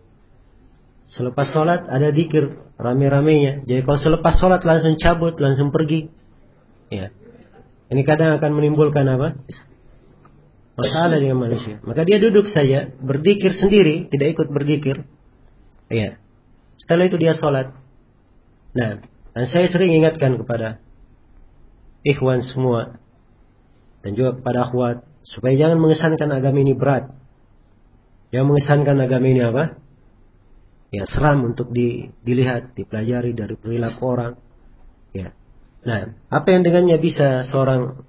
Selepas sholat ada dzikir rame-ramenya. Jadi kalau selepas sholat langsung cabut, langsung pergi. Ya. Ini kadang akan menimbulkan apa? Masalah dengan manusia. Maka dia duduk saja, berzikir sendiri, tidak ikut berzikir. Ya. Setelah itu dia sholat. Nah, dan saya sering ingatkan kepada ikhwan semua dan juga kepada akhwat supaya jangan mengesankan agama ini berat. Yang mengesankan agama ini apa? Ya, seram untuk dilihat, dipelajari dari perilaku orang. Ya. Nah, apa yang dengannya bisa seorang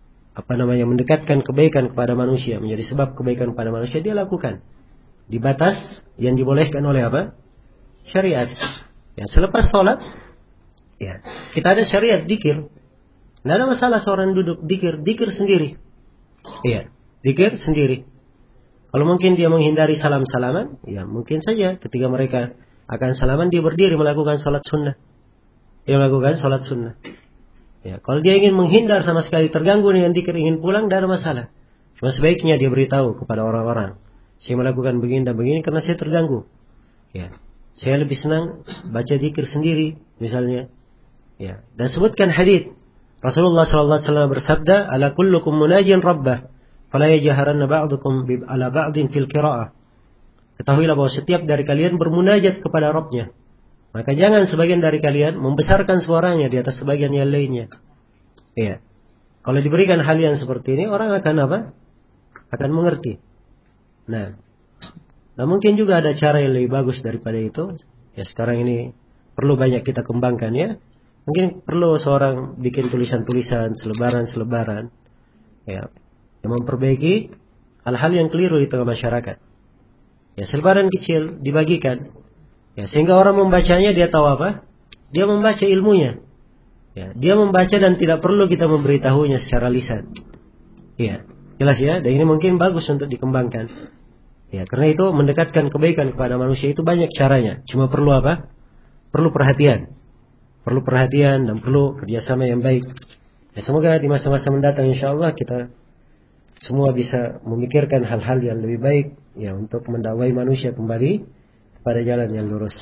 mendekatkan kebaikan kepada manusia, menjadi sebab kebaikan kepada manusia, dia lakukan di batas yang dibolehkan oleh apa? Syariat. Ya, selepas sholat, ya, kita ada syariat dzikir. Tidak ada masalah seorang duduk dzikir sendiri. Iya, dzikir sendiri. Kalau mungkin dia menghindari salam-salaman, ya mungkin saja ketika mereka akan salaman dia berdiri melakukan salat sunnah. Dia melakukan salat sunnah. Ya, kalau dia ingin menghindar sama sekali terganggu dengan dzikir, ingin pulang, tidak ada masalah. Cuma sebaiknya dia beritahu kepada orang-orang, saya melakukan begini dan begini karena saya terganggu. Ya, saya lebih senang baca dzikir sendiri, misalnya. Ya, dan sebutkan hadits. Rasulullah sallallahu alaihi wasallam bersabda, "Ala kullukum munajin rabbah, fala yajharanna ba'dukum ala ba'din fil qira'ah." Ketahuilah bahwa setiap dari kalian bermunajat kepada Rabbnya. Maka jangan sebagian dari kalian membesarkan suaranya di atas sebagian yang lainnya. Iya. Kalau diberikan hal yang seperti ini, orang akan apa? Akan mengerti. Nah, mungkin juga ada cara yang lebih bagus daripada itu. Ya, sekarang ini perlu banyak kita kembangkan ya. Mungkin perlu seorang bikin tulisan-tulisan, selebaran-selebaran. Ya, yang memperbaiki hal-hal yang keliru di tengah masyarakat. Ya, selebaran kecil dibagikan. Ya, sehingga orang membacanya dia tahu apa? Dia membaca ilmunya. Ya, dia membaca dan tidak perlu kita memberitahunya secara lisan. Ya, jelas ya. Dan ini mungkin bagus untuk dikembangkan. Ya, karena itu mendekatkan kebaikan kepada manusia itu banyak caranya. Cuma perlu apa? Perlu perhatian. Perlu perhatian dan perlu kerjasama yang baik. Ya, semoga di masa-masa mendatang insyaallah kita semua bisa memikirkan hal-hal yang lebih baik ya untuk mendakwai manusia kembali pada jalan yang lurus.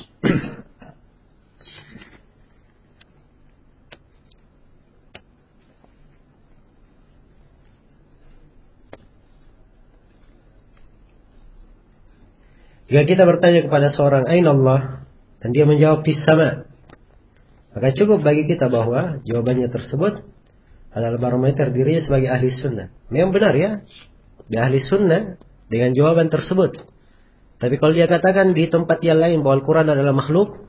Jika kita bertanya kepada seorang Aina Allah dan dia menjawab fis sama, maka cukup bagi kita bahwa jawabannya tersebut adalah barometer dirinya sebagai ahli sunnah. Memang benar ya, dia ahli sunnah dengan jawaban tersebut. Tapi kalau dia katakan di tempat yang lain bahwa Al-Quran adalah makhluk,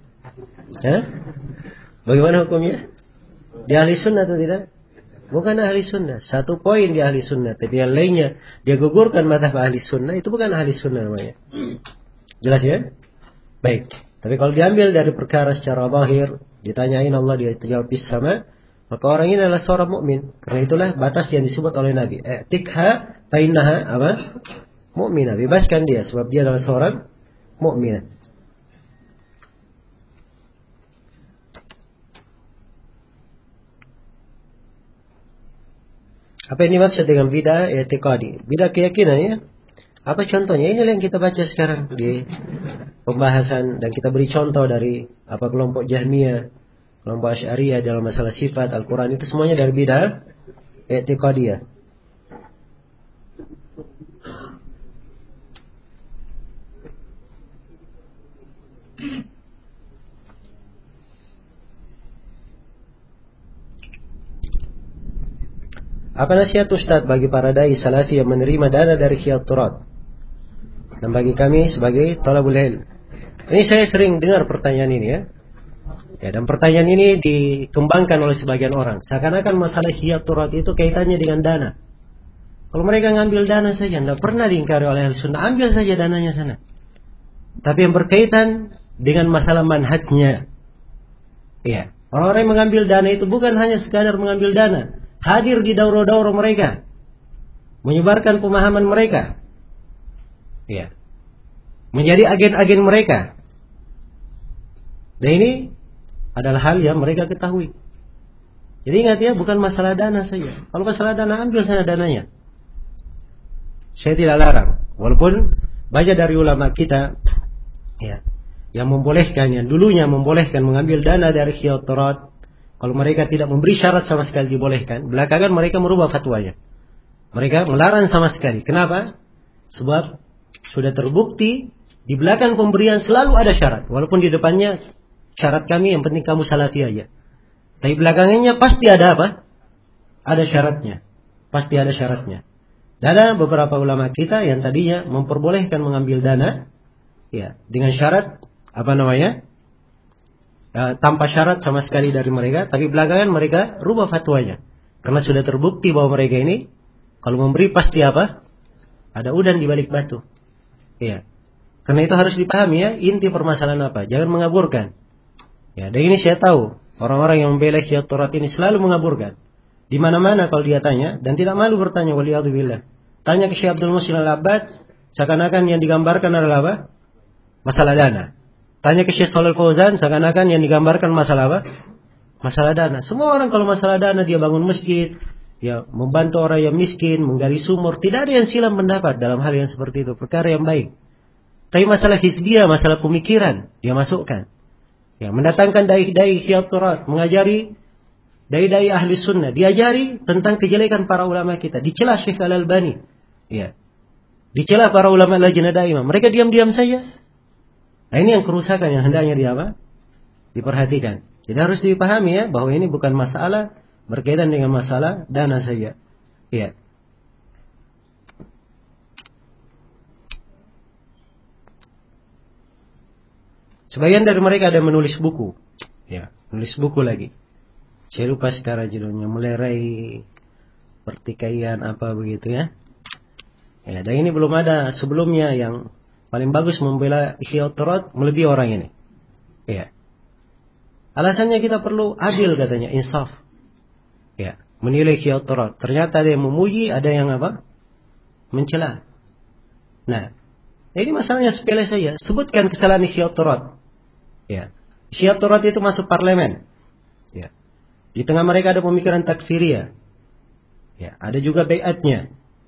bagaimana hukumnya? Dia ahli sunnah atau tidak? Bukan ahli sunnah. Satu poin dia ahli sunnah, tapi yang lainnya dia gugurkan mazhab ahli sunnah, itu bukan ahli sunnah namanya. Jelas ya? Baik. Tapi kalau diambil dari perkara secara zahir, ditanyain Allah, dia jawab bis sama, maka orang ini adalah seorang mukmin. Karena itulah batas yang disebut oleh Nabi. Tikha fainnaha apa? Mukminah. Bebaskan dia sebab dia adalah seorang mukmin. Apa yang dimaksud dengan bid'ah i'tiqadi? Bid'ah keyakinan ya. Apa contohnya? Inilah yang kita baca sekarang di pembahasan dan kita beri contoh dari apa kelompok Jahmiyah, kelompok Asy'ariyah dalam masalah sifat Al-Quran itu semuanya dari bid'ah i'tiqadiyah. Apa nasihat Ustaz bagi para dai salafi yang menerima dana dari Khiyat Turat? Dan bagi kami sebagai thalabul ilm. Ini saya sering dengar pertanyaan ini ya. Ya, dan pertanyaan ini dikembangkan oleh sebagian orang. Seakan-akan masalah Khiyat Turat itu kaitannya dengan dana. Kalau mereka ngambil dana saja, tidak pernah diingkari oleh Ahlussunnah, ambil saja dananya sana. Tapi yang berkaitan dengan masalah manhajnya. Ya, orang-orang yang mengambil dana itu bukan hanya sekadar mengambil dana. Hadir di daurah-daurah mereka, menyebarkan pemahaman mereka, ya, menjadi agen-agen mereka. Dan ini adalah hal yang mereka ketahui. Jadi ingat ya, bukan masalah dana saja. Kalau masalah dana, ambil sana dananya. Saya tidak larang, walaupun banyak dari ulama kita, ya, yang membolehkan, yang dulunya membolehkan mengambil dana dari Khiyat Turat. Kalau mereka tidak memberi syarat sama sekali dibolehkan, belakangan mereka merubah fatwanya. Mereka melarang sama sekali. Kenapa? Sebab sudah terbukti di belakang pemberian selalu ada syarat. Walaupun di depannya syarat kami yang penting kamu salafi aja. Tapi belakangannya pasti ada apa? Ada syaratnya. Pasti ada syaratnya. Dan ada beberapa ulama kita yang tadinya memperbolehkan mengambil dana, ya, dengan syarat apa namanya? Tanpa syarat sama sekali dari mereka, tapi belakangan mereka rubah fatwanya karena sudah terbukti bahwa mereka ini kalau memberi pasti apa? Ada udan di balik batu. Iya. Karena itu harus dipahami ya, inti permasalahan apa? Jangan mengaburkan. Ya, dan ini saya tahu orang-orang yang membela Khiyat Turat ini selalu mengaburkan. Di mana-mana kalau dia tanya dan tidak malu bertanya, waliyadzubillah. Tanya ke Syekh Abdul Muhsin Al-Abbad, seakan-akan yang digambarkan adalah apa? Masalah dana. Tanya ke Syekh Shalal Fauzan, seakan-akan yang digambarkan masalah apa? Masalah dana. Semua orang kalau masalah dana dia bangun masjid, ya membantu orang yang miskin, menggali sumur, tidak ada yang silam pendapat dalam hal yang seperti itu, perkara yang baik. Tapi masalah hizbiyah, masalah pemikiran dia masukkan. Ya, mendatangkan dai-dai Khiyat Turat, mengajari dai-dai ahli sunnah, diajari tentang kejelekan para ulama kita, dicela Syekh Al-Albani. Ya. Dicela para ulama Lajnah Daimah, mereka diam-diam saja. Nah, ini yang kerusakan yang hendaknya diperhatikan. Jadi harus dipahami ya bahwa ini bukan masalah berkaitan dengan masalah dana saja. Iya. Sebagian dari mereka ada menulis buku. Ya, menulis buku lagi. Saya lupa sekarang judulnya, melerai pertikaian apa begitu ya. Ya, dan ini belum ada sebelumnya yang paling bagus membela Khiyat Turat melebihi orang ini. Ya. Alasannya kita perlu adil katanya, insaf. Ya, menilai Khiyat Turat. Ternyata ada yang memuji, ada yang apa? Mencela. Nah, ini masalahnya sepele saja. Sebutkan kesalahan Khiyat Turat. Ya. Khiyat Turat itu masuk parlemen. Ya. Di tengah mereka ada pemikiran takfiriyah. Ya, ada juga bai'atnya.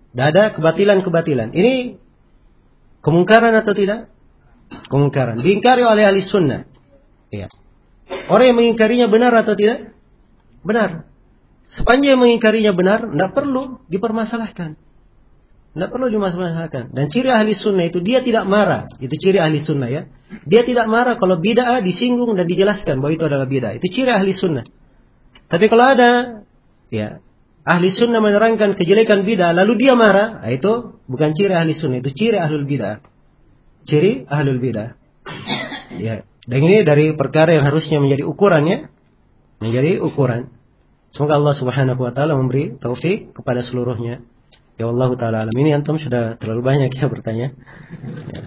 Tidak ada kebatilan-kebatilan. Ini kemungkaran atau tidak? Kemungkaran. Diingkari oleh ahli sunnah. Ya. Orang yang mengingkarinya benar atau tidak? Benar. Sepanjang mengingkarinya benar, tidak perlu dipermasalahkan. Tidak perlu dimasalahkan. Dan ciri ahli sunnah itu dia tidak marah. Itu ciri ahli sunnah ya. Dia tidak marah kalau bid'ah disinggung dan dijelaskan bahwa itu adalah bid'ah. Itu ciri ahli sunnah. Tapi kalau ada ya ahli sunnah menerangkan kejelekan bid'ah lalu dia marah, itu bukan ciri ahli sunnah, itu ciri ahlul bid'ah. Ciri ahlul bid'ah. Ya. Dan ini dari perkara yang harusnya menjadi ukuran ya. Menjadi ukuran. Semoga Allah Subhanahu wa taala memberi taufik kepada seluruhnya. Ya Allah taala alam. Ini antum sudah terlalu banyak ya bertanya. Ya.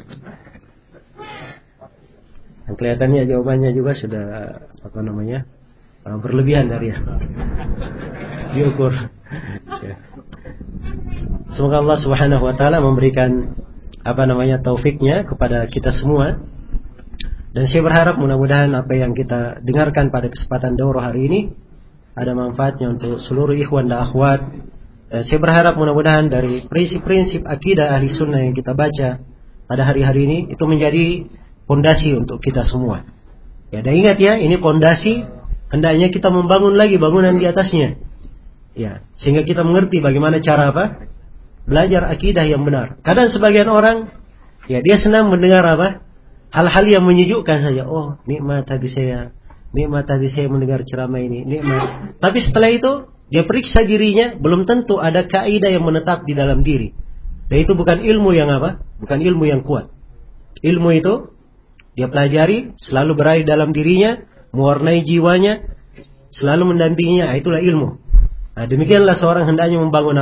Dan kelihatannya jawabannya juga sudah berlebihan dari ya. Diukur. Ya. Semoga Allah Subhanahu wa taala memberikan taufiknya kepada kita semua. Dan saya berharap mudah-mudahan apa yang kita dengarkan pada kesempatan daurah hari ini ada manfaatnya untuk seluruh ikhwan dan akhwat. Dan saya berharap mudah-mudahan dari prinsip-prinsip akidah ahli sunnah yang kita baca pada hari-hari ini itu menjadi fondasi untuk kita semua. Ya, dan ingat ya, ini fondasi, hendaknya kita membangun lagi bangunan di atasnya. Ya, sehingga kita mengerti bagaimana cara belajar akidah yang benar. Kadang sebagian orang ya dia senang mendengar hal-hal yang menyejukkan saja. Oh, nikmat hati saya mendengar ceramah ini, nikmat. Tapi setelah itu dia periksa dirinya, belum tentu ada kaidah yang menetap di dalam diri. Dan itu bukan ilmu yang bukan ilmu yang kuat. Ilmu itu dia pelajari, selalu berada di dalam dirinya, mewarnai jiwanya, selalu mendampinginya. Itulah ilmu. Nah, demikianlah seorang hendaknya membangun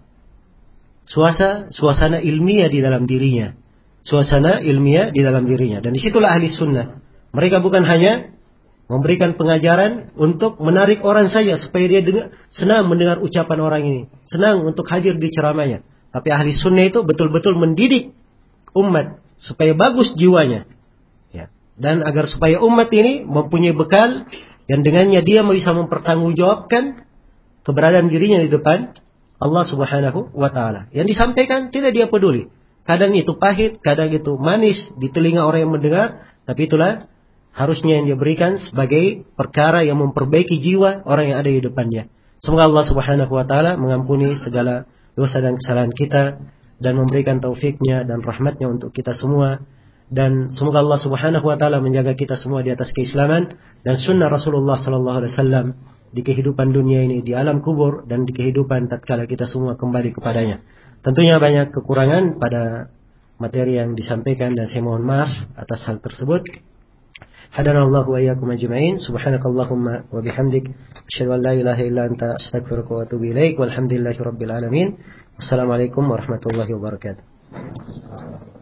suasana ilmiah di dalam dirinya. Suasana ilmiah di dalam dirinya. Dan disitulah ahli sunnah. Mereka bukan hanya memberikan pengajaran untuk menarik orang saja supaya dia senang mendengar ucapan orang ini, senang untuk hadir di ceramahnya. Tapi ahli sunnah itu betul-betul mendidik umat supaya bagus jiwanya. Ya. Dan agar supaya umat ini mempunyai bekal yang dengannya dia bisa mempertanggungjawabkan keberadaan dirinya di depan Allah Subhanahu wa taala. Yang disampaikan tidak dia peduli. Kadang itu pahit, kadang itu manis di telinga orang yang mendengar, tapi itulah harusnya yang dia berikan sebagai perkara yang memperbaiki jiwa orang yang ada di depannya. Semoga Allah Subhanahu wa taala mengampuni segala dosa dan kesalahan kita dan memberikan taufiknya dan rahmatnya untuk kita semua. Dan semoga Allah Subhanahu wa taala menjaga kita semua di atas keislaman dan sunnah Rasulullah sallallahu alaihi wasallam di kehidupan dunia ini, di alam kubur, dan di kehidupan tatkala kita semua kembali kepadanya. Tentunya banyak kekurangan pada materi yang disampaikan dan saya mohon maaf atas hal tersebut. Hadanallahu wa iyyakum ajma'in. Subhanakallahumma wa bihamdik asyhadu an la ilaha illa anta astaghfiruka wa atubu ilaik. Walhamdulillahirabbil alamin. Wassalamualaikum warahmatullahi wabarakatuh.